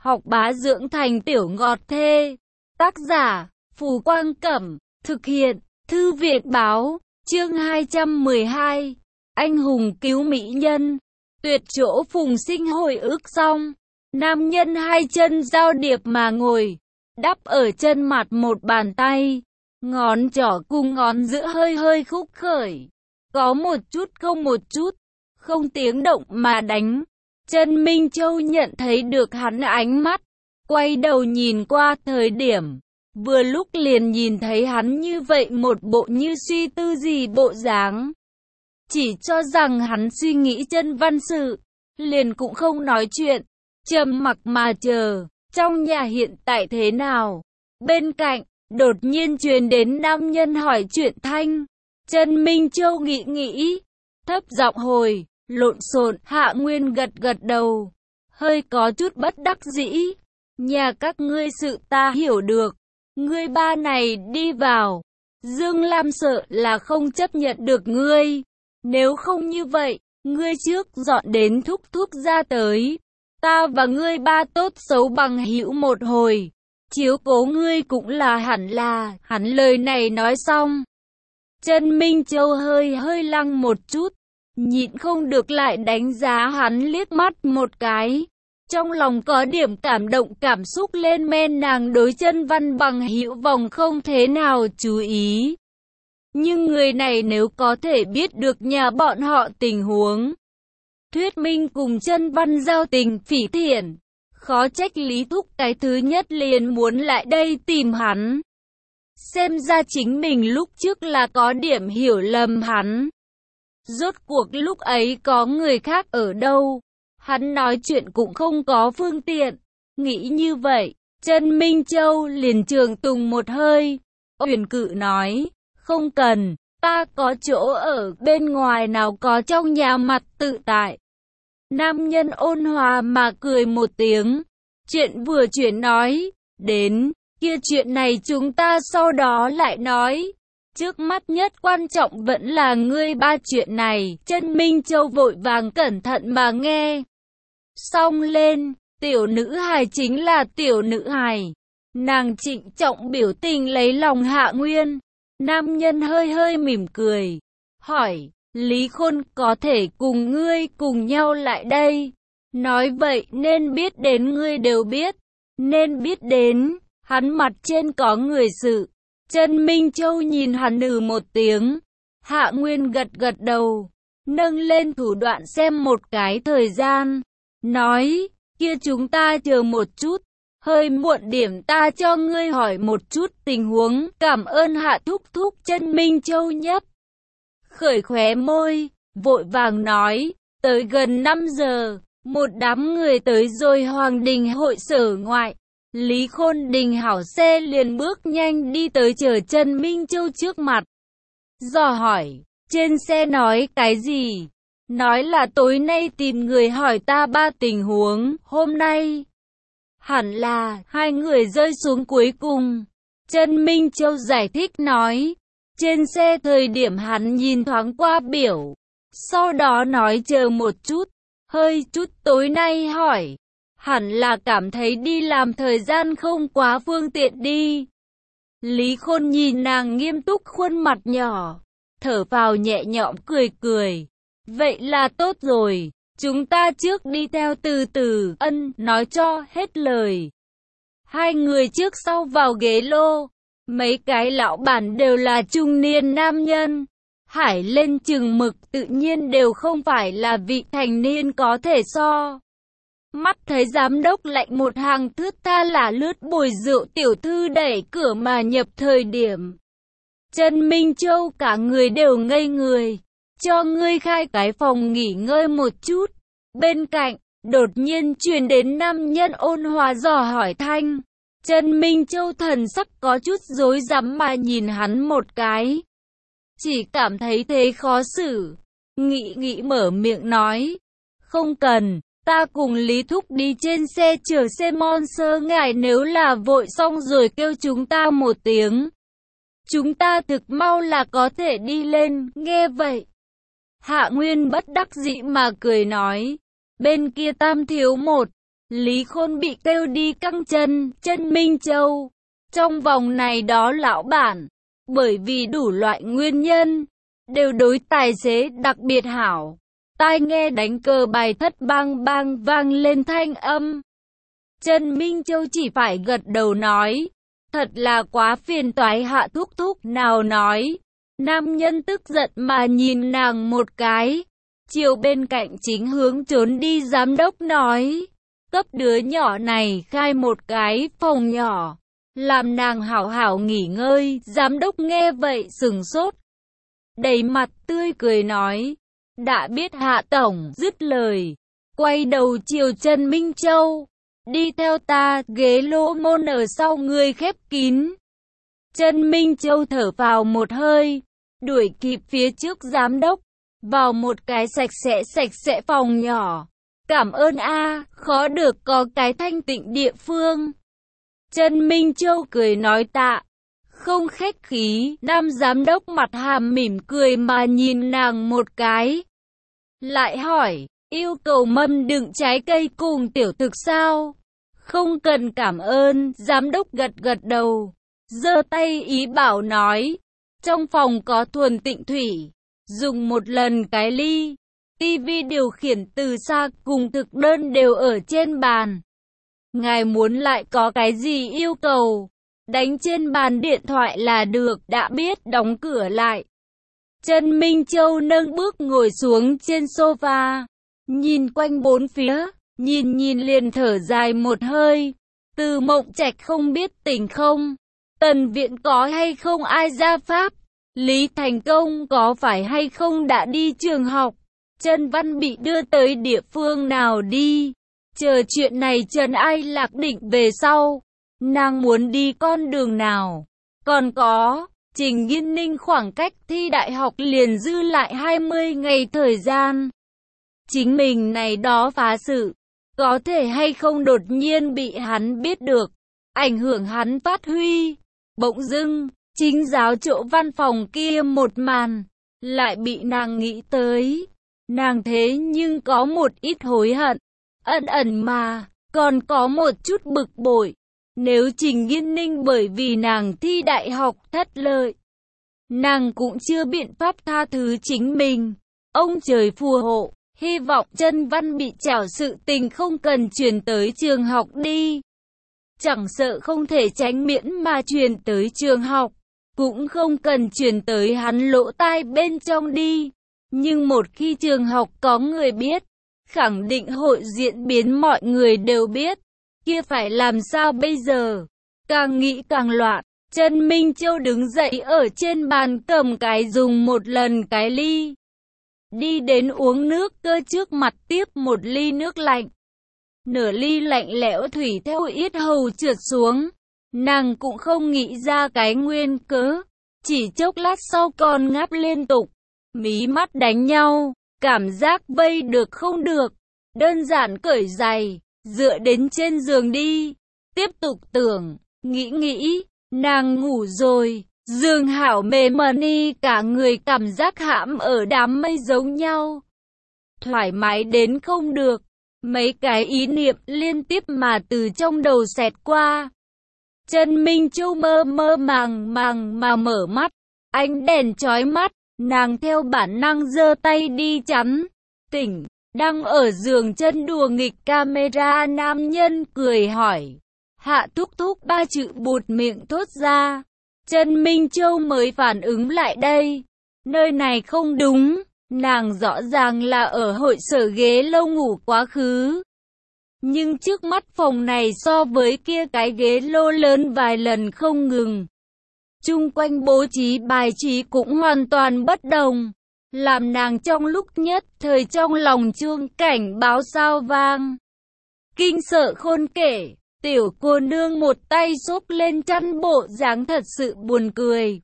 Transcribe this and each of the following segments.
học bá dưỡng thành tiểu ngọt thê. Tác giả, Phù Quang Cẩm, thực hiện, Thư viện Báo, chương 212, anh hùng cứu mỹ nhân, tuyệt chỗ phùng sinh hồi ức xong. Nam nhân hai chân giao điệp mà ngồi, đắp ở chân mặt một bàn tay, ngón trỏ cùng ngón giữa hơi hơi khúc khởi, có một chút, không tiếng động mà đánh. Trần Minh Châu nhận thấy được hắn ánh mắt, quay đầu nhìn qua thời điểm, vừa lúc liền nhìn thấy hắn như vậy một bộ như suy tư gì bộ dáng. Chỉ cho rằng hắn suy nghĩ chân văn sự, liền cũng không nói chuyện, trầm mặc mà chờ. Trong nhà hiện tại thế nào? Bên cạnh, đột nhiên truyền đến nam nhân hỏi chuyện thanh. Trần Minh Châu nghĩ, thấp giọng hồi, lộn xộn. Hạ Nguyên gật gật đầu, hơi có chút bất đắc dĩ. Nhà các ngươi sự ta hiểu được, ngươi ba này đi vào, Dương Lam sợ là không chấp nhận được ngươi. Nếu không như vậy, ngươi trước dọn đến thúc thúc ra tới, ta và ngươi ba tốt xấu bằng hữu một hồi, chiếu cố ngươi cũng là hẳn là. Hắn lời này nói xong, Trần Minh Châu hơi lăng một chút, nhịn không được lại đánh giá hắn liếc mắt một cái. Trong lòng có điểm cảm động, cảm xúc lên men. Nàng đối Chân Văn bằng hữu vòng không thế nào chú ý, nhưng người này nếu có thể biết được nhà bọn họ tình huống, thuyết minh cùng Chân Văn giao tình phỉ thiện, khó trách Lý Thúc cái thứ nhất liền muốn lại đây tìm hắn. Xem ra chính mình lúc trước là có điểm hiểu lầm hắn. Rốt cuộc lúc ấy có người khác ở đâu, hắn nói chuyện cũng không có phương tiện. Nghĩ như vậy, Trần Minh Châu liền trường tùng một hơi, uyển cự nói, không cần, ta có chỗ ở bên ngoài nào có trong nhà mặt tự tại. Nam nhân ôn hòa mà cười một tiếng, chuyện vừa chuyển nói, đến, kia chuyện này chúng ta sau đó lại nói. Trước mắt nhất quan trọng vẫn là ngươi ba chuyện này. Trần Minh Châu vội vàng cẩn thận mà nghe. Xong lên, tiểu nữ hài chính là tiểu nữ hài. Nàng trịnh trọng biểu tình lấy lòng Hạ Nguyên. Nam nhân hơi mỉm cười, hỏi, Lý Khôn có thể cùng ngươi cùng nhau lại đây? Nói vậy nên biết đến ngươi đều biết. Nên biết đến, hắn mặt trên có người sự. Trần Minh Châu nhìn hắn một tiếng. Hạ Nguyên gật gật đầu, nâng lên thủ đoạn xem một cái thời gian, nói, kia chúng ta chờ một chút, hơi muộn điểm ta cho ngươi hỏi một chút tình huống. Cảm ơn Hạ thúc thúc. Trần Minh Châu nhấp khởi khóe môi, vội vàng nói, tới gần 5 giờ, một đám người tới rồi Hoàng Đình hội sở ngoại. Lý Khôn Đình hảo xe liền bước nhanh đi tới chờ Trần Minh Châu trước mặt. Dò hỏi, trên xe nói cái gì? Nói là tối nay tìm người hỏi ta ba tình huống, hôm nay hẳn là hai người rơi xuống cuối cùng. Trần Minh Châu giải thích nói, trên xe thời điểm hắn nhìn thoáng qua biểu, sau đó nói chờ một chút, hơi chút tối nay hỏi. Hẳn là cảm thấy đi làm thời gian không quá phương tiện đi. Lý Khôn nhìn nàng nghiêm túc khuôn mặt nhỏ, thở vào nhẹ nhõm cười. Vậy là tốt rồi, chúng ta trước đi theo từ từ. Nói cho hết lời. Hai người trước sau vào ghế lô, mấy cái lão bản đều là trung niên nam nhân. Hải lên chừng mực tự nhiên đều không phải là vị thành niên có thể so. Mắt thấy giám đốc lạnh một hàng thướt tha là lướt bồi rượu tiểu thư đẩy cửa mà nhập thời điểm, Trần Minh Châu cả người đều ngây người. Cho ngươi khai cái phòng nghỉ ngơi một chút. Bên cạnh, đột nhiên truyền đến nam nhân ôn hòa dò hỏi thanh. Trần Minh Châu thần sắc có chút rối rắm mà nhìn hắn một cái. Chỉ cảm thấy thế khó xử. Nghĩ mở miệng nói, không cần. Ta cùng Lý Thúc đi trên xe chờ xe Monster, ngài nếu là vội xong rồi kêu chúng ta một tiếng. Chúng ta thực mau là có thể đi lên. Nghe vậy, Hạ Nguyên bất đắc dĩ mà cười nói, bên kia tam thiếu một, Lý Khôn bị kêu đi căng chân, Trân Minh Châu. Trong vòng này đó lão bản, bởi vì đủ loại nguyên nhân, đều đối tài xế đặc biệt hảo. Tai nghe đánh cờ bài thất bang bang vang lên thanh âm. Trân Minh Châu chỉ phải gật đầu nói, thật là quá phiền toái. Hạ thúc thúc nào nói. Nam nhân tức giận mà nhìn nàng một cái. Chiều bên cạnh chính hướng trốn đi giám đốc nói, cấp đứa nhỏ này khai một cái phòng nhỏ, làm nàng hảo hảo nghỉ ngơi. Giám đốc nghe vậy sừng sốt, đầy mặt tươi cười nói, đã biết Hạ tổng. Dứt lời, quay đầu chiều Trân Minh Châu, đi theo ta. Ghế lô môn ở sau người khép kín. Trân Minh Châu thở vào một hơi, đuổi kịp phía trước giám đốc, vào một cái sạch sẽ phòng nhỏ. Cảm ơn a, khó được có cái thanh tịnh địa phương. Trân Minh Châu cười nói tạ, không khách khí. Nam giám đốc mặt hàm mỉm cười mà nhìn nàng một cái, lại hỏi, yêu cầu mâm đựng trái cây cùng tiểu thực sao? Không cần cảm ơn. Giám đốc gật gật đầu, giơ tay ý bảo nói, trong phòng có thuần tịnh thủy, dùng một lần cái ly. Tivi điều khiển từ xa cùng thực đơn đều ở trên bàn. Ngài muốn lại có cái gì yêu cầu, đánh trên bàn điện thoại là được. Đã biết. Đóng cửa lại, Trân Minh Châu nâng bước ngồi xuống trên sofa, nhìn quanh bốn phía, nhìn liền thở dài một hơi. Từ Mộng Trạch không biết tỉnh không? Tần Viện có hay không ai ra pháp? Lý Thành Công có phải hay không đã đi trường học? Trân Văn bị đưa tới địa phương nào đi? Chờ chuyện này Trần Ai Lạc định về sau, nàng muốn đi con đường nào? Còn có, Trình Nghiên Ninh khoảng cách thi đại học liền dư lại 20 ngày thời gian. Chính mình này đó phá sự, có thể hay không đột nhiên bị hắn biết được, ảnh hưởng hắn phát huy. Bỗng dưng, chính giáo chỗ văn phòng kia một màn, lại bị nàng nghĩ tới. Nàng thế nhưng có một ít hối hận, ẩn ẩn mà, còn có một chút bực bội. Nếu Trình Nghiên Ninh bởi vì nàng thi đại học thất lợi, nàng cũng chưa biện pháp tha thứ chính mình. Ông trời phù hộ, hy vọng Trân Văn bị trảo sự tình không cần truyền tới trường học đi. Chẳng sợ không thể tránh miễn mà truyền tới trường học, cũng không cần truyền tới hắn lỗ tai bên trong đi. Nhưng một khi trường học có người biết, khẳng định hội diễn biến mọi người đều biết, kia phải làm sao bây giờ? Càng nghĩ càng loạn. Trân Minh Châu đứng dậy ở trên bàn cầm cái dùng một lần cái ly, đi đến uống nước cơ trước mặt tiếp một ly nước lạnh. Nửa ly lạnh lẽo thủy theo yết hầu trượt xuống, nàng cũng không nghĩ ra cái nguyên cớ. Chỉ chốc lát sau còn ngáp liên tục, mí mắt đánh nhau, cảm giác vây được không được, đơn giản cởi giày, dựa đến trên giường đi. Tiếp tục tưởng, nghĩ, nàng ngủ rồi, giường hảo mềm mờ ni, cả người cảm giác hãm ở đám mây giống nhau, thoải mái đến không được. Mấy cái ý niệm liên tiếp mà từ trong đầu xẹt qua. Trân Minh Châu mơ màng mà mở mắt, ánh đèn chói mắt, nàng theo bản năng giơ tay đi chắn. Tỉnh, đang ở giường chân đùa nghịch camera nam nhân cười hỏi. Hạ thúc thúc ba chữ buột miệng thốt ra. Trân Minh Châu mới phản ứng lại đây. Nơi này không đúng. Nàng rõ ràng là ở hội sở ghế lâu ngủ quá khứ. Nhưng trước mắt phòng này so với kia cái ghế lô lớn vài lần không ngừng. Chung quanh bố trí bài trí cũng hoàn toàn bất đồng, làm nàng trong lúc nhất thời trong lòng chuông cảnh báo sao vang. Kinh sợ khôn kể, tiểu cô nương một tay xốc lên chăn, bộ dáng thật sự buồn cười.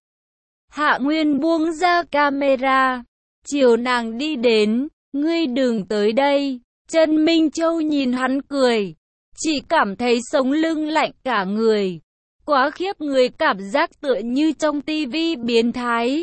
Hạ Nguyên buông ra camera, chiều nàng đi đến. Ngươi đừng tới đây. Trân Minh Châu nhìn hắn cười, chỉ cảm thấy sống lưng lạnh cả người. Quá khiếp người, cảm giác tựa như trong tivi biến thái.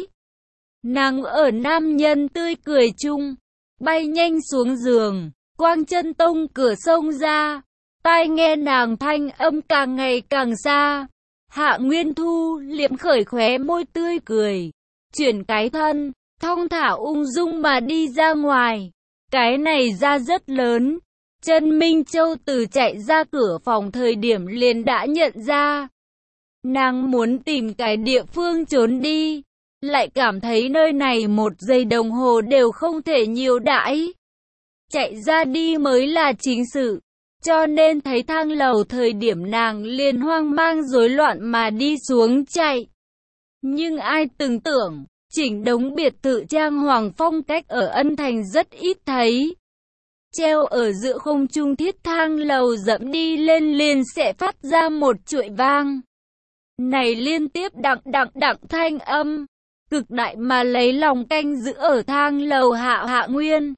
Nàng ở nam nhân tươi cười chung, bay nhanh xuống giường, quang chân tông cửa xông ra, Tai nghe nàng thanh âm càng ngày càng xa. Hạ Nguyên Thu liệm khởi khóe môi tươi cười, chuyển cái thân, thong thả ung dung mà đi ra ngoài. Cái này ra rất lớn. Trần Minh Châu từ chạy ra cửa phòng thời điểm liền đã nhận ra. Nàng muốn tìm cái địa phương trốn đi, lại cảm thấy nơi này một giây đồng hồ đều không thể nhiều đãi. Chạy ra đi mới là chính sự. Cho nên thấy thang lầu thời điểm nàng liền hoang mang rối loạn mà đi xuống chạy. Nhưng ai từng tưởng, chỉnh đống biệt thự trang hoàng phong cách ở Ân Thành rất ít thấy. Treo ở giữa không trung thiết thang lầu dẫm đi lên liền sẽ phát ra một chuỗi vang. Này liên tiếp đặng thanh âm, cực đại mà lấy lòng canh giữ ở thang lầu Hạ Nguyên.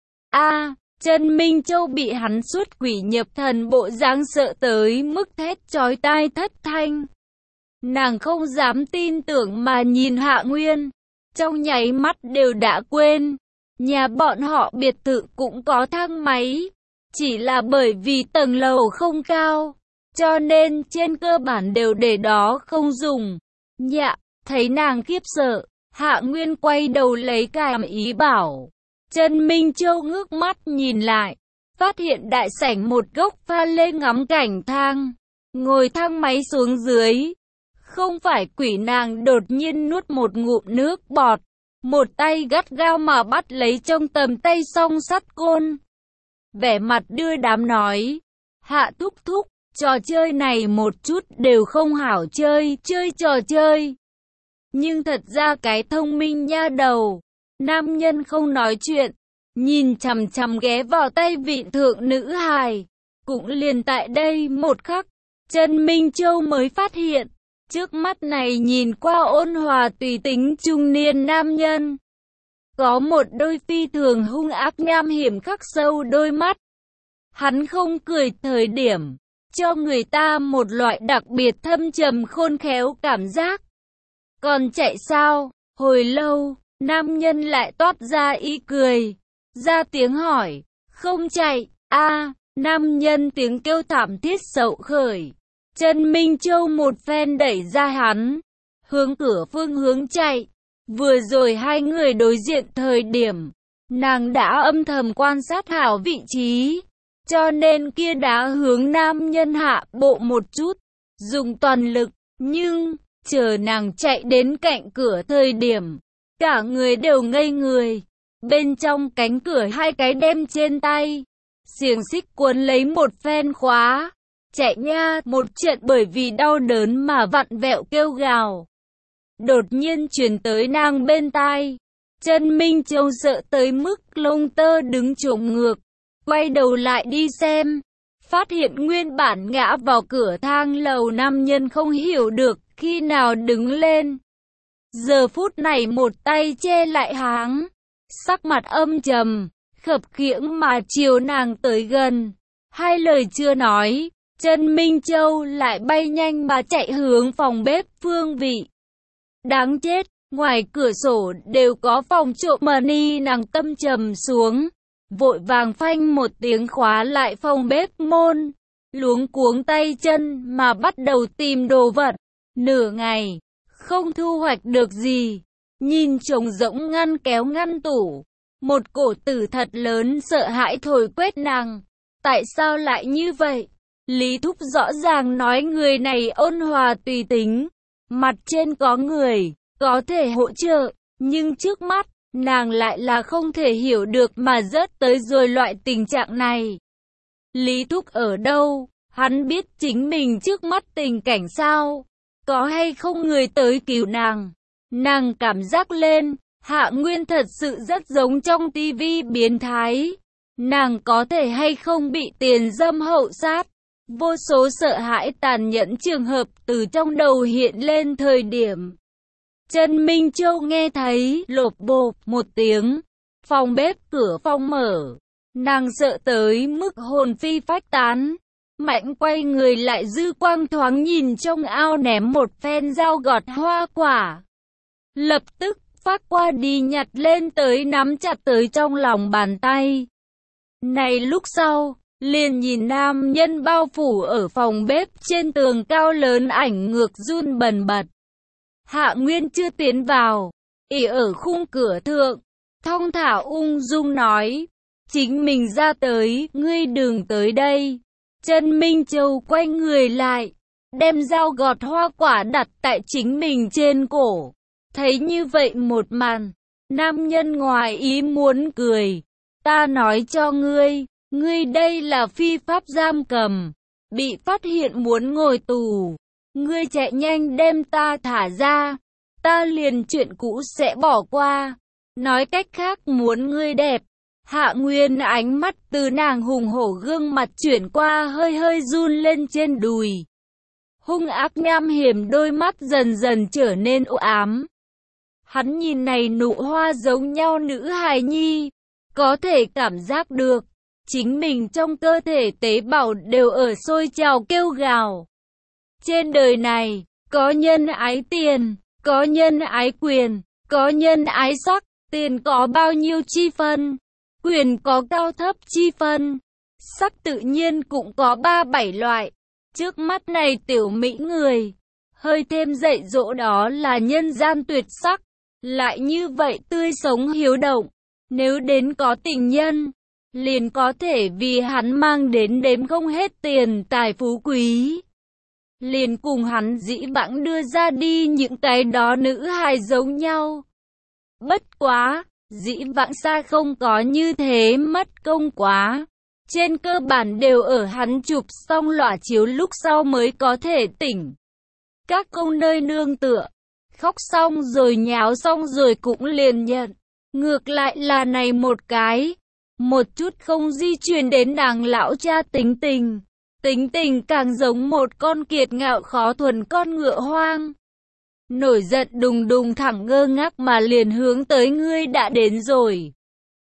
Trần Minh Châu bị hắn xuất quỷ nhập thần bộ dáng sợ tới mức thét chói tai thất thanh. Nàng không dám tin tưởng mà nhìn Hạ Nguyên, trong nháy mắt đều đã quên. Nhà bọn họ biệt thự cũng có thang máy, chỉ là bởi vì tầng lầu không cao, cho nên trên cơ bản đều để đó không dùng. Nhạ, thấy nàng khiếp sợ, Hạ Nguyên quay đầu lấy cảm ý bảo. Trần Minh Châu ngước mắt nhìn lại, phát hiện đại sảnh một gốc pha lê ngắm cảnh thang, ngồi thang máy xuống dưới. Không phải quỷ, nàng đột nhiên nuốt một ngụm nước bọt, một tay gắt gao mà bắt lấy trong tầm tay song sắt côn. Vẻ mặt đưa đám nói, Hạ thúc thúc, trò chơi này một chút đều không hảo chơi, chơi trò chơi. Nhưng thật ra cái thông minh nha đầu. Nam nhân không nói chuyện, nhìn chằm chằm ghé vào tay vị thượng nữ hài. Cũng liền tại đây một khắc, Trần Minh Châu mới phát hiện, trước mắt này nhìn qua ôn hòa tùy tính trung niên nam nhân. Có một đôi phi thường hung ác nham hiểm khắc sâu đôi mắt. Hắn không cười thời điểm, cho người ta một loại đặc biệt thâm trầm khôn khéo cảm giác. Còn chạy sao? Hồi lâu, nam nhân lại toát ra ý cười, ra tiếng hỏi, không chạy, nam nhân tiếng kêu thảm thiết sậu khởi. Trần Minh Châu một phen đẩy ra hắn, hướng cửa phương hướng chạy. Vừa rồi hai người đối diện thời điểm, nàng đã âm thầm quan sát hảo vị trí, cho nên kia đã hướng nam nhân hạ bộ một chút, dùng toàn lực, nhưng, chờ nàng chạy đến cạnh cửa thời điểm, cả người đều ngây người. Bên trong cánh cửa hai cái đem trên tay, xiềng xích cuốn lấy một phen khóa. Chạy nha, một trận bởi vì đau đớn mà vặn vẹo kêu gào. Đột nhiên truyền tới nàng bên tai. Trần Minh Châu sợ tới mức lông tơ đứng chồm ngược, quay đầu lại đi xem. Phát hiện nguyên bản ngã vào cửa thang lầu nam nhân không hiểu được khi nào đứng lên. Giờ phút này một tay che lại háng, sắc mặt âm trầm, khập khiễng mà chiều nàng tới gần. Hai lời chưa nói, Trần Minh Châu lại bay nhanh mà chạy hướng phòng bếp phương vị. Đáng chết, ngoài cửa sổ đều có phòng trộm money, nàng tâm trầm xuống, vội vàng phanh một tiếng khóa lại phòng bếp môn, luống cuống tay chân mà bắt đầu tìm đồ vật. Nửa ngày, không thu hoạch được gì, nhìn trống rỗng ngăn kéo ngăn tủ, một cổ tử thật lớn sợ hãi thổi quét nàng. Tại sao lại như vậy? Lý Thúc rõ ràng nói người này ôn hòa tùy tính, mặt trên có người, có thể hỗ trợ, nhưng trước mắt, nàng lại là không thể hiểu được mà rớt tới rồi loại tình trạng này. Lý Thúc ở đâu? Hắn biết chính mình trước mắt tình cảnh sao? Có hay không người tới cứu nàng? Nàng cảm giác lên, Hạ Nguyên thật sự rất giống trong tivi biến thái. Nàng có thể hay không bị tiền dâm hậu sát? Vô số sợ hãi tàn nhẫn trường hợp từ trong đầu hiện lên thời điểm. Trần Minh Châu nghe thấy lộp bộp một tiếng, phòng bếp cửa phòng mở. Nàng sợ tới mức hồn phi phách tán, mạnh quay người lại dư quang thoáng nhìn trong ao ném một phen dao gọt hoa quả. Lập tức phát qua đi nhặt lên tới nắm chặt tới trong lòng bàn tay. Này lúc sau, liền nhìn nam nhân bao phủ ở phòng bếp trên tường cao lớn ảnh ngược run bần bật. Hạ Nguyên chưa tiến vào, ỉ ở khung cửa thượng, thong thả ung dung nói, chính mình ra tới, ngươi đừng tới đây. Trần Minh Châu quay người lại, đem dao gọt hoa quả đặt tại chính mình trên cổ. Thấy như vậy một màn, nam nhân ngoài ý muốn cười. Ta nói cho ngươi, ngươi đây là phi pháp giam cầm, bị phát hiện muốn ngồi tù. Ngươi chạy nhanh đem ta thả ra, ta liền chuyện cũ sẽ bỏ qua. Nói cách khác muốn ngươi đẹp. Hạ Nguyên ánh mắt từ nàng hùng hổ gương mặt chuyển qua hơi hơi run lên trên đùi. Hung ác nham hiểm đôi mắt dần dần trở nên u ám. Hắn nhìn này nụ hoa giống nhau nữ hài nhi, có thể cảm giác được, chính mình trong cơ thể tế bào đều ở sôi trào kêu gào. Trên đời này, có nhân ái tiền, có nhân ái quyền, có nhân ái sắc, tiền có bao nhiêu chi phân, quyền có cao thấp chi phân, sắc tự nhiên cũng có 3-7 loại. Trước mắt này tiểu mỹ người, hơi thêm dạy dỗ đó là nhân gian tuyệt sắc, lại như vậy tươi sống hiếu động. Nếu đến có tình nhân, liền có thể vì hắn mang đến đếm không hết tiền tài phú quý. Liền cùng hắn dĩ vãng đưa ra đi những cái đó nữ hài giống nhau. Bất quá, dĩ vãng xa không có như thế mất công quá. Trên cơ bản đều ở hắn chụp xong lỏa chiếu lúc sau mới có thể tỉnh. Các công nơi nương tựa, khóc xong rồi nháo xong rồi cũng liền nhận. Ngược lại là này một cái, một chút không di truyền đến nàng lão cha tính tình. Tính tình càng giống một con kiệt ngạo khó thuần con ngựa hoang. Nổi giận đùng đùng thẳng ngơ ngác mà liền hướng tới ngươi đã đến rồi.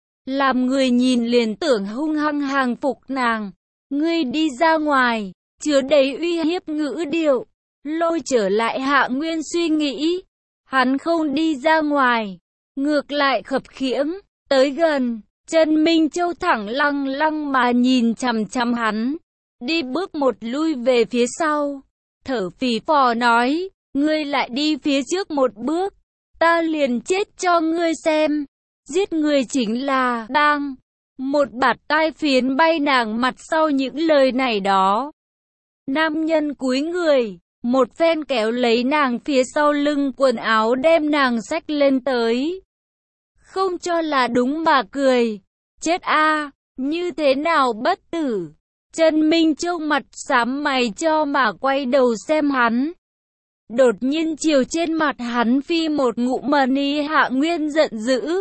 Làm người nhìn liền tưởng hung hăng hàng phục nàng. Ngươi đi ra ngoài, chứa đầy uy hiếp ngữ điệu, lôi trở lại Hạ Nguyên suy nghĩ. Hắn không đi ra ngoài, ngược lại khập khiễng, tới gần, Trần Minh Châu thẳng lăng lăng mà nhìn chằm chằm hắn. Đi bước một lui về phía sau, thở phì phò nói, ngươi lại đi phía trước một bước, ta liền chết cho ngươi xem. Giết người chính là bang. Một bạt tai phiến bay nàng mặt sau những lời này đó. Nam nhân cúi người, một phen kéo lấy nàng phía sau lưng quần áo đem nàng xách lên tới. Không cho là đúng mà cười. Chết a, như thế nào bất tử? Trần Minh Châu mặt xám mày cho mà quay đầu xem hắn. Đột nhiên chiều trên mặt hắn phi một ngụm mani. Hạ Nguyên giận dữ.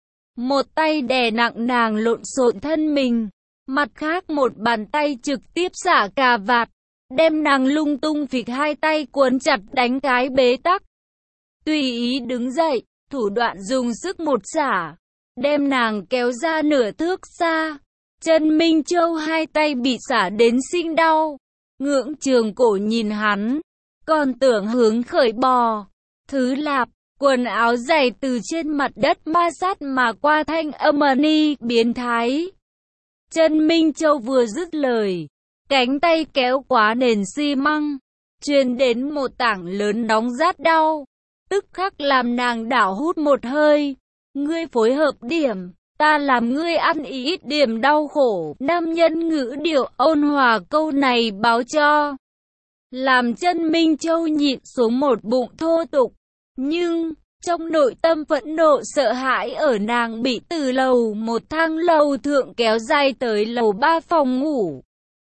Một tay đè nặng nàng lộn xộn thân mình, mặt khác một bàn tay trực tiếp xả cà vạt, đem nàng lung tung phịch hai tay cuốn chặt đánh cái bế tắc. Tùy ý đứng dậy, thủ đoạn dùng sức một xả, đem nàng kéo ra nửa thước xa. Trần Minh Châu hai tay bị xả đến sinh đau, ngưỡng trường cổ nhìn hắn, còn tưởng hướng khởi bò. Thứ lạp, quần áo dày từ trên mặt đất ma sát mà qua thanh âm ni biến thái. Trần Minh Châu vừa dứt lời, cánh tay kéo quá nền xi măng, truyền đến một tảng lớn nóng rát đau, tức khắc làm nàng đảo hút một hơi. Ngươi phối hợp điểm, ta làm ngươi ăn ít điểm đau khổ. Nam nhân ngữ điệu ôn hòa câu này báo cho, làm Trần Minh Châu nhịn xuống một bụng thô tục. Nhưng, trong nội tâm phẫn nộ sợ hãi ở nàng bị từ lầu 1 thang lầu thượng kéo dài tới lầu 3 phòng ngủ.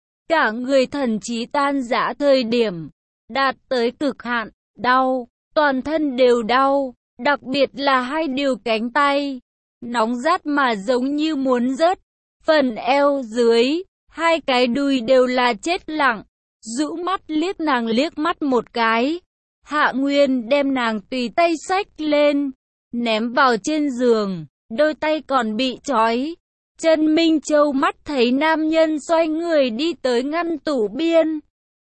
Cả người thần trí tan rã thời điểm, đạt tới cực hạn, đau, toàn thân đều đau, đặc biệt là hai điều cánh tay, nóng rát mà giống như muốn rớt, phần eo dưới, hai cái đùi đều là chết lặng, rũ mắt liếc nàng liếc mắt một cái. Hạ Nguyên đem nàng tùy tay xách lên, ném vào trên giường, đôi tay còn bị trói. Trần Minh Châu mắt thấy nam nhân xoay người đi tới ngăn tủ biên,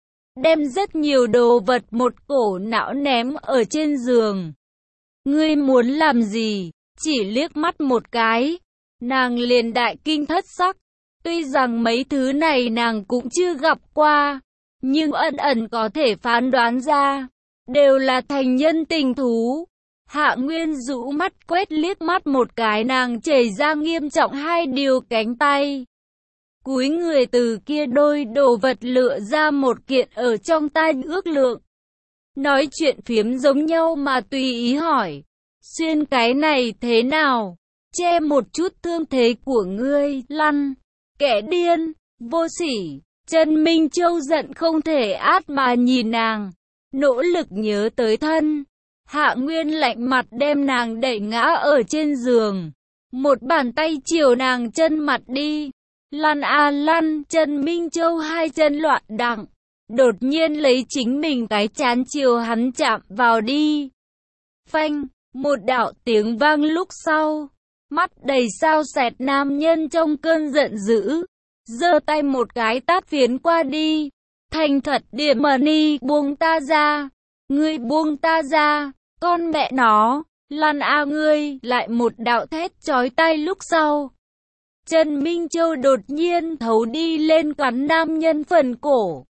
đem rất nhiều đồ vật một cổ não ném ở trên giường. Ngươi muốn làm gì? Chỉ liếc mắt một cái, nàng liền đại kinh thất sắc. Tuy rằng mấy thứ này nàng cũng chưa gặp qua, nhưng ẩn ẩn có thể phán đoán ra, đều là thành nhân tình thú. Hạ Nguyên rũ mắt quét liếc mắt một cái nàng chảy ra nghiêm trọng hai điều cánh tay. Cúi người từ kia đôi đồ vật lựa ra một kiện ở trong tay ước lượng. Nói chuyện phiếm giống nhau mà tùy ý hỏi. Xuyên cái này thế nào? Che một chút thương thế của ngươi, lăn. Kẻ điên, vô sỉ. Trần Minh Châu giận không thể át mà nhìn nàng. Nỗ lực nhớ tới thân. Hạ Nguyên lạnh mặt đem nàng đẩy ngã ở trên giường. Một bàn tay chiều nàng chân mặt đi. Lăn à lăn, Trần Minh Châu hai chân loạn đặng. Đột nhiên lấy chính mình cái chán chiều hắn chạm vào đi. Phanh, một đạo tiếng vang lúc sau. Mắt đầy sao sẹt nam nhân trong cơn giận dữ. Giơ tay một cái tát phiến qua đi. Thành thật điểm money, buông ta ra. Ngươi buông ta ra, con mẹ nó, lăn a ngươi, lại một đạo thét chói tai lúc sau. Trần Minh Châu đột nhiên thấu đi lên cắn nam nhân phần cổ.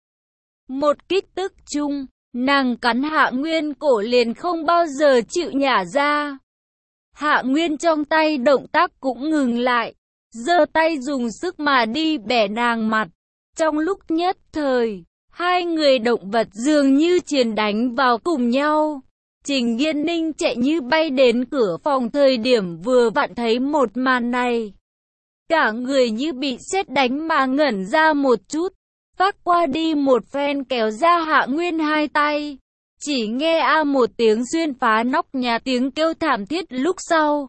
Một kích tức chung, nàng cắn Hạ Nguyên cổ liền không bao giờ chịu nhả ra. Hạ Nguyên trong tay động tác cũng ngừng lại, giơ tay dùng sức mà đi bẻ nàng mặt. Trong lúc nhất thời, hai người động vật dường như chiến đánh vào cùng nhau. Trình Nghiên Ninh chạy như bay đến cửa phòng thời điểm vừa vặn thấy một màn này. Cả người như bị sét đánh mà ngẩn ra một chút. Vác qua đi một phen kéo ra Hạ Nguyên hai tay. Chỉ nghe a một tiếng xuyên phá nóc nhà, tiếng kêu thảm thiết lúc sau.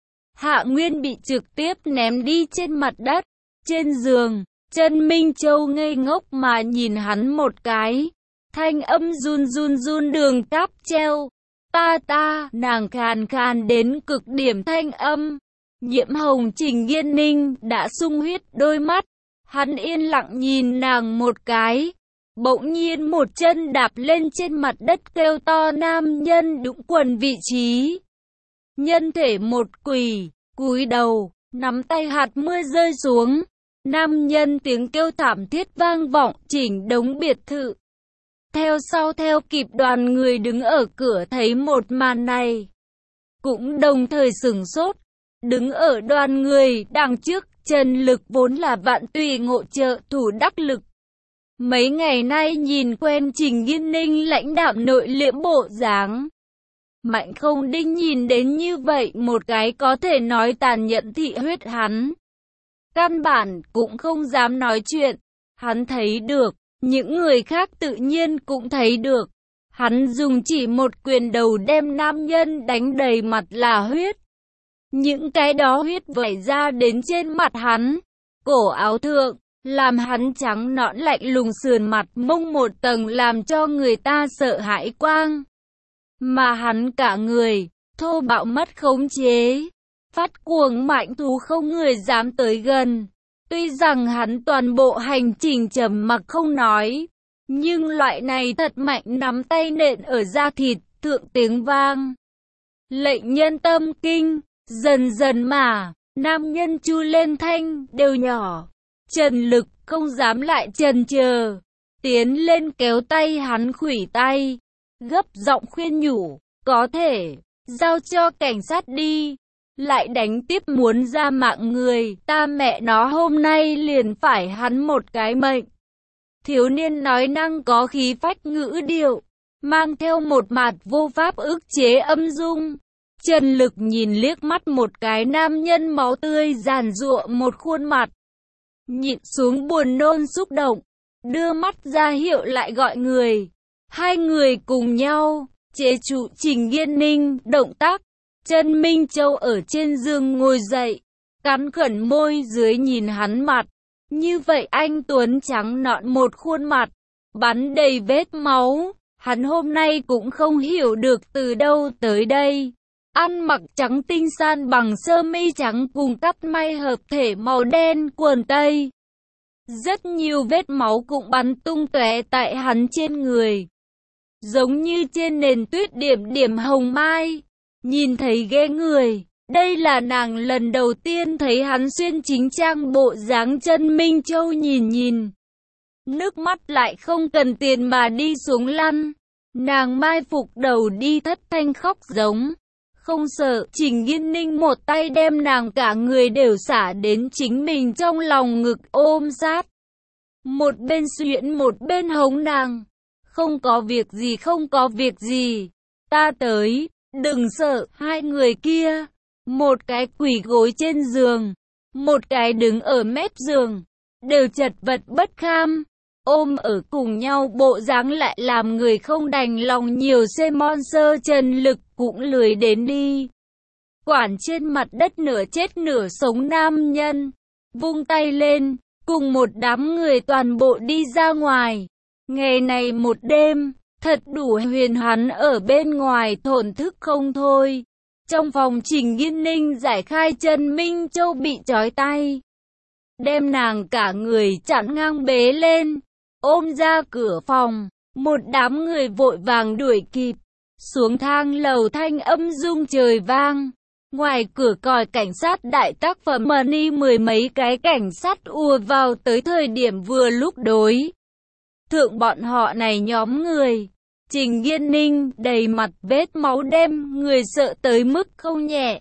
Hạ Nguyên bị trực tiếp ném đi trên mặt đất, trên giường. Trần Minh Châu ngây ngốc mà nhìn hắn một cái. Thanh âm run run đường cáp treo. Ta, nàng khàn khàn đến cực điểm thanh âm. Nhiễm hồng Trình Nghiên Ninh đã sung huyết đôi mắt. Hắn yên lặng nhìn nàng một cái. Bỗng nhiên một chân đạp lên trên mặt đất kêu to nam nhân đũng quần vị trí. Nhân thể một quỳ, cúi đầu, nắm tay hạt mưa rơi xuống. Nam nhân tiếng kêu thảm thiết vang vọng chỉnh đống biệt thự. Theo sau theo kịp đoàn người đứng ở cửa thấy một màn này. Cũng đồng thời sửng sốt. Đứng ở đoàn người đằng trước, Trần Lực vốn là vạn tùy ngộ trợ thủ đắc lực. Mấy ngày nay nhìn quen Trình Nghiên Ninh lãnh đạm nội liễm bộ dáng. Mạnh không đinh nhìn đến như vậy một cái có thể nói tàn nhẫn thị huyết hắn. Căn bản cũng không dám nói chuyện. Hắn thấy được, những người khác tự nhiên cũng thấy được. Hắn dùng chỉ một quyền đầu đem nam nhân đánh đầy mặt là huyết. Những cái đó huyết vẩy ra đến trên mặt hắn, cổ áo thượng, làm hắn trắng nõn lạnh lùng sườn mặt mông một tầng làm cho người ta sợ hãi quang. Mà hắn cả người, thô bạo mất khống chế, phát cuồng mạnh thú không người dám tới gần. Tuy rằng hắn toàn bộ hành trình trầm mặc không nói, nhưng loại này thật mạnh nắm tay nện ở da thịt thượng tiếng vang. Lệnh nhân tâm kinh, dần dần mà, nam nhân chu lên thanh đều nhỏ. Trần Lực không dám lại chần chờ, tiến lên kéo tay hắn khuỷu tay, gấp giọng khuyên nhủ, có thể, giao cho cảnh sát đi. Lại đánh tiếp muốn ra mạng người, ta mẹ nó hôm nay liền phải hắn một cái mệnh. Thiếu niên nói năng có khí phách ngữ điệu, mang theo một mạt vô pháp ức chế âm dung. Trần Lực nhìn liếc mắt một cái nam nhân máu tươi giàn giụa một khuôn mặt. Nhịn xuống buồn nôn xúc động, đưa mắt ra hiệu lại gọi người. Hai người cùng nhau, chế trụ Trình Nghiên Ninh, động tác. Trần Minh Châu ở trên giường ngồi dậy, cắn khẩn môi dưới nhìn hắn mặt. Như vậy anh tuấn trắng nõn một khuôn mặt, bắn đầy vết máu. Hắn hôm nay cũng không hiểu được từ đâu tới đây. Ăn mặc trắng tinh san bằng sơ mi trắng cùng cắt may hợp thể màu đen quần tây. Rất nhiều vết máu cũng bắn tung tóe tại hắn trên người. Giống như trên nền tuyết điểm điểm hồng mai. Nhìn thấy ghê người, Đây là nàng lần đầu tiên thấy hắn xuyên chính trang bộ dáng Chân Minh Châu, nhìn. Nước mắt lại không cần tiền mà đi xuống lăn. Nàng mai phục đầu đi thất thanh khóc giống. Không sợ, Trình Nghiên Ninh một tay đem nàng cả người đều xả đến chính mình trong lòng ngực ôm sát. Một bên xuyễn một bên hống nàng. Không có việc gì, không có việc gì. Ta tới, đừng sợ. Hai người kia, một cái quỳ gối trên giường, một cái đứng ở mép giường, đều chật vật bất kham. Ôm ở cùng nhau bộ dáng lại làm người không đành lòng nhiều, mon sơ Trần Lực cũng lười đến đi quản trên mặt đất nửa chết nửa sống nam nhân. Vung tay lên, cùng một đám người toàn bộ đi ra ngoài. Ngày này một đêm, thật đủ huyền hắn ở bên ngoài thổn thức không thôi. Trong phòng Trình Nghiên Ninh giải khai Chân Minh Châu bị trói tay, đem nàng cả người chặn ngang bế lên, ôm ra cửa phòng. Một đám người vội vàng đuổi kịp. Xuống thang lầu thanh âm rung trời vang. Ngoài cửa còi cảnh sát đại tác phẩm Money, mười mấy cái cảnh sát ùa vào tới thời điểm vừa lúc đối thượng bọn họ này nhóm người. Trình Nghiên Ninh đầy mặt vết máu đem người sợ tới mức không nhẹ.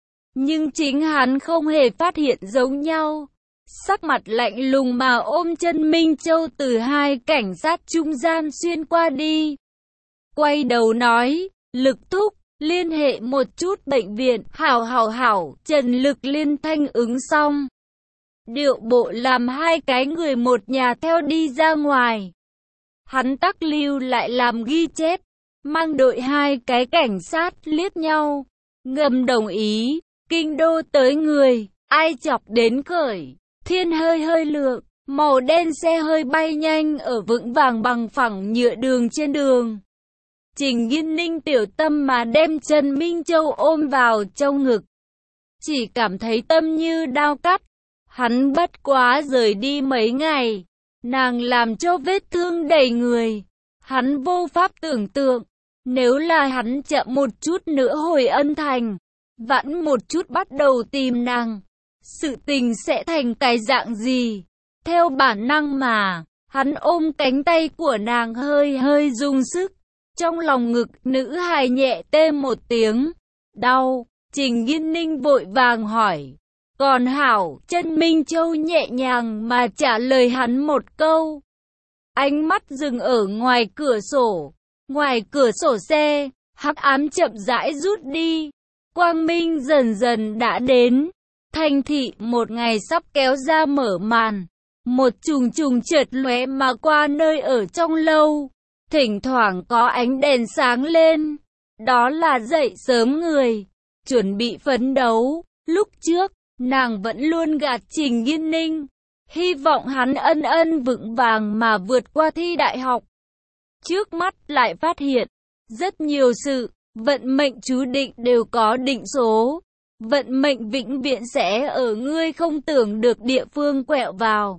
Nhưng chính hắn không hề phát hiện giống nhau. Sắc mặt lạnh lùng mà ôm Chân Minh Châu từ hai cảnh sát trung gian xuyên qua đi. Quay đầu nói, Lực thúc, liên hệ một chút bệnh viện. Hảo. Trần Lực liên thanh ứng xong. Điệu bộ làm hai cái người một nhà theo đi ra ngoài. Hắn tắc lưu lại làm ghi chép. Mang đội hai cái cảnh sát liếc nhau, ngầm đồng ý. Kinh đô tới người, ai chọc đến khởi. Thiên hơi lượng, màu đen xe hơi bay nhanh ở vững vàng bằng phẳng nhựa đường trên đường. Trình Nghiên Ninh tiểu tâm mà đem Chân Minh Châu ôm vào trong ngực. Chỉ cảm thấy tâm như đao cắt. Hắn bất quá rời đi mấy ngày, nàng làm cho vết thương đầy người. Hắn vô pháp tưởng tượng, nếu là hắn chậm một chút nữa hồi Ân Thành, vãn một chút bắt đầu tìm nàng, sự tình sẽ thành cái dạng gì? Theo bản năng mà, hắn ôm cánh tay của nàng hơi dùng sức. Trong lòng ngực nữ hài nhẹ tê một tiếng. Đau. Trình Nghiên Ninh vội vàng hỏi. Còn hảo. Chân Minh Châu nhẹ nhàng mà trả lời hắn một câu. Ánh mắt dừng ở ngoài cửa sổ. Ngoài cửa sổ xe, hắc ám chậm rãi rút đi. Quang minh dần dần đã đến. Thành thị một ngày sắp kéo ra mở màn. Một trùng chợt lóe mà qua nơi ở trong lâu. Thỉnh thoảng có ánh đèn sáng lên. Đó là dậy sớm người, chuẩn bị phấn đấu. Lúc trước, nàng vẫn luôn gạt Trình Nghiên Ninh, hy vọng hắn ân vững vàng mà vượt qua thi đại học. Trước mắt lại phát hiện, rất nhiều sự, vận mệnh chú định đều có định số. Vận mệnh vĩnh viễn sẽ ở ngươi không tưởng được địa phương quẹo vào.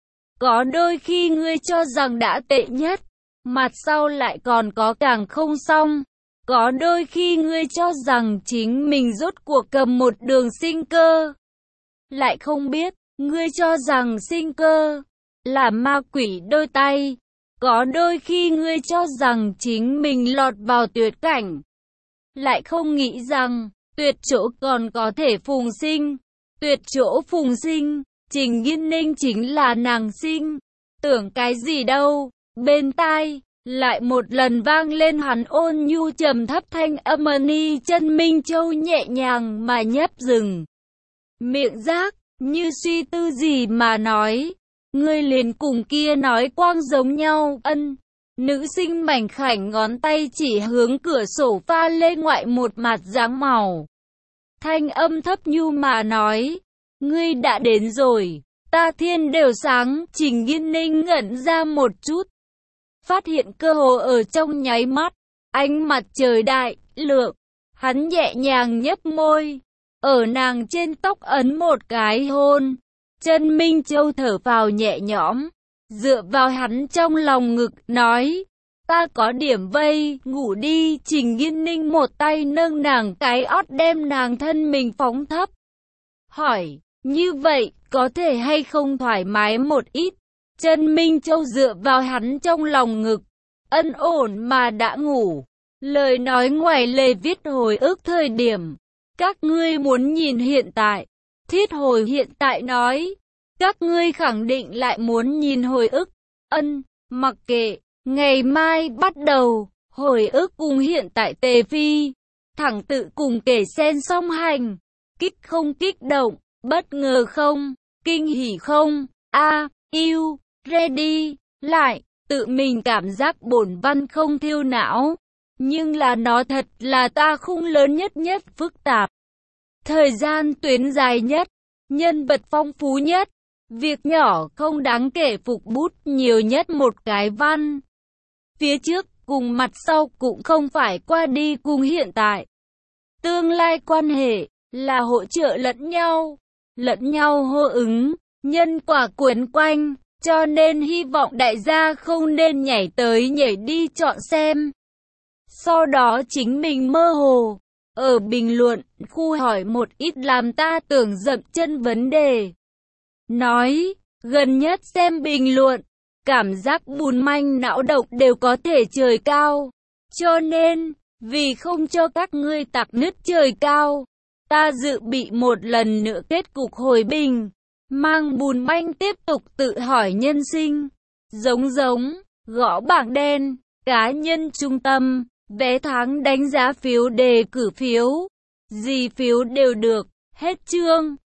Có đôi khi ngươi cho rằng đã tệ nhất, mặt sau lại còn có càng không xong. Có đôi khi ngươi cho rằng chính mình rốt cuộc cầm một đường sinh cơ, lại không biết, ngươi cho rằng sinh cơ là ma quỷ đôi tay. Có đôi khi ngươi cho rằng chính mình lọt vào tuyệt cảnh, lại không nghĩ rằng tuyệt chỗ còn có thể phùng sinh. Tuyệt chỗ phùng sinh, Trình Nghiên Ninh chính là nàng sinh. Tưởng cái gì đâu. Bên tai lại một lần vang lên hắn ôn nhu trầm thấp thanh âm. Chân Minh Châu nhẹ nhàng mà nhấp dừng miệng giác, như suy tư gì mà nói. Ngươi liền cùng kia nói quang giống nhau. Ân. Nữ sinh mảnh khảnh ngón tay chỉ hướng cửa sổ pha lê ngoại một mặt dáng màu. Thanh âm thấp nhu mà nói. Ngươi đã đến rồi, ta thiên đều sáng. Trình Nghiên Ninh ngẩn ra một chút, phát hiện cơ hồ ở trong nháy mắt, ánh mặt trời đại lượng. Hắn nhẹ nhàng nhấp môi, ở nàng trên tóc ấn một cái hôn. Chân Minh Châu thở vào nhẹ nhõm, dựa vào hắn trong lòng ngực, nói. Ta có điểm vây, ngủ đi. Trình Nghiên Ninh một tay nâng nàng cái ót đem nàng thân mình phóng thấp. Hỏi, như vậy, có thể hay không thoải mái một ít? Trần Minh Châu dựa vào hắn trong lòng ngực, ân ổn mà đã ngủ. Lời nói ngoài lề viết hồi ức thời điểm. Các ngươi muốn nhìn hiện tại. Thiết Hồi hiện tại nói. Các ngươi khẳng định lại muốn nhìn hồi ức. Mặc kệ. Ngày mai bắt đầu. Hồi ức cùng hiện tại Tề Phi. Thẳng tự cùng kể xen song hành. Kích không kích động. Bất ngờ không. Kinh hỉ không. Yêu. Ready. Lại. Tự mình cảm giác bổn văn không thiêu não. Nhưng là nó thật là ta khung lớn nhất phức tạp. Thời gian tuyến dài nhất. Nhân vật phong phú nhất. Việc nhỏ không đáng kể phục bút nhiều nhất một cái văn. Phía trước cùng mặt sau cũng không phải qua đi cùng hiện tại. Tương lai quan hệ là hỗ trợ lẫn nhau hô ứng, nhân quả quấn quanh. Cho nên hy vọng đại gia không nên nhảy tới nhảy đi chọn xem. Sau đó chính mình mơ hồ, ở bình luận, khu hỏi một ít làm ta tưởng dậm chân vấn đề. Nói, gần nhất xem bình luận, cảm giác bùn manh não độc đều có thể trời cao. Cho nên, vì không cho các ngươi tạc nứt trời cao, ta dự bị một lần nữa kết cục hồi bình. Mang bùn manh tiếp tục tự hỏi nhân sinh. Giống, gõ bảng đen, cá nhân trung tâm, vé tháng đánh giá phiếu đề cử phiếu. Gì phiếu đều được, hết chương.